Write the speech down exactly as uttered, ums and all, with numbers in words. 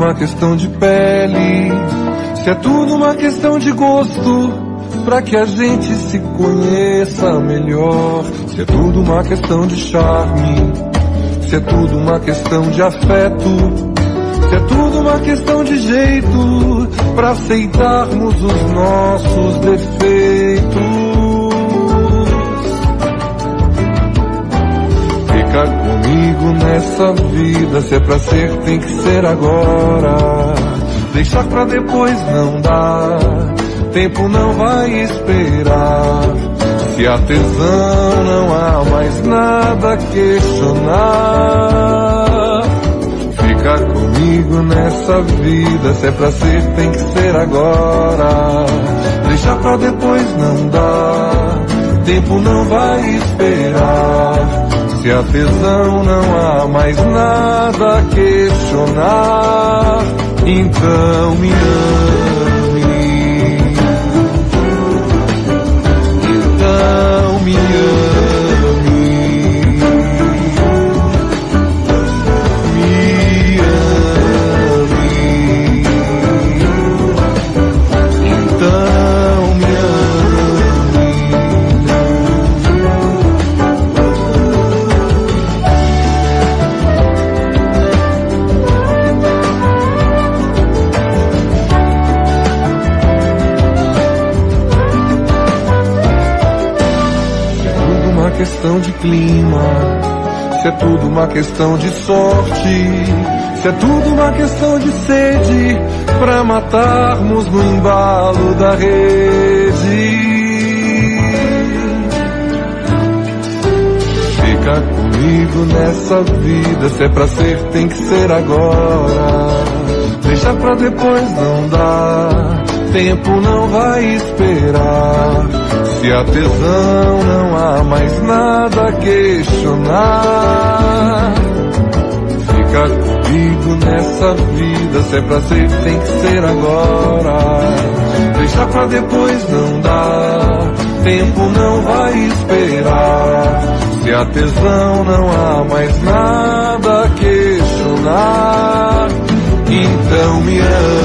uma questão de pele, se é tudo uma questão de gosto, pra que a gente se conheça melhor. Se é tudo uma questão de charme, se é tudo uma questão de afeto, se é tudo uma questão de jeito, pra aceitarmos os nossos defeitos. Fica comigo nessa vida, se é pra ser, tem que ser agora. Deixar pra depois não dá, tempo não vai esperar. Se há tesão, não há mais nada a questionar. Fica comigo nessa vida, se é pra ser, tem que ser agora. Deixar pra depois não dá, tempo não vai esperar. Se há tesão, não há mais nada a questionar. Então me ame, então me ame, me ame, então me questão de clima, se é tudo uma questão de sorte, se é tudo uma questão de sede, pra matarmos no embalo da rede. Fica comigo nessa vida, se é pra ser, tem que ser agora. Deixar pra depois não dá, tempo não vai esperar. Se há tesão, não há mais nada a questionar. Fica comigo nessa vida, se é pra ser, tem que ser agora. Deixar pra depois não dá, tempo não vai esperar. Se há tesão, não há mais nada a questionar. Então me ama.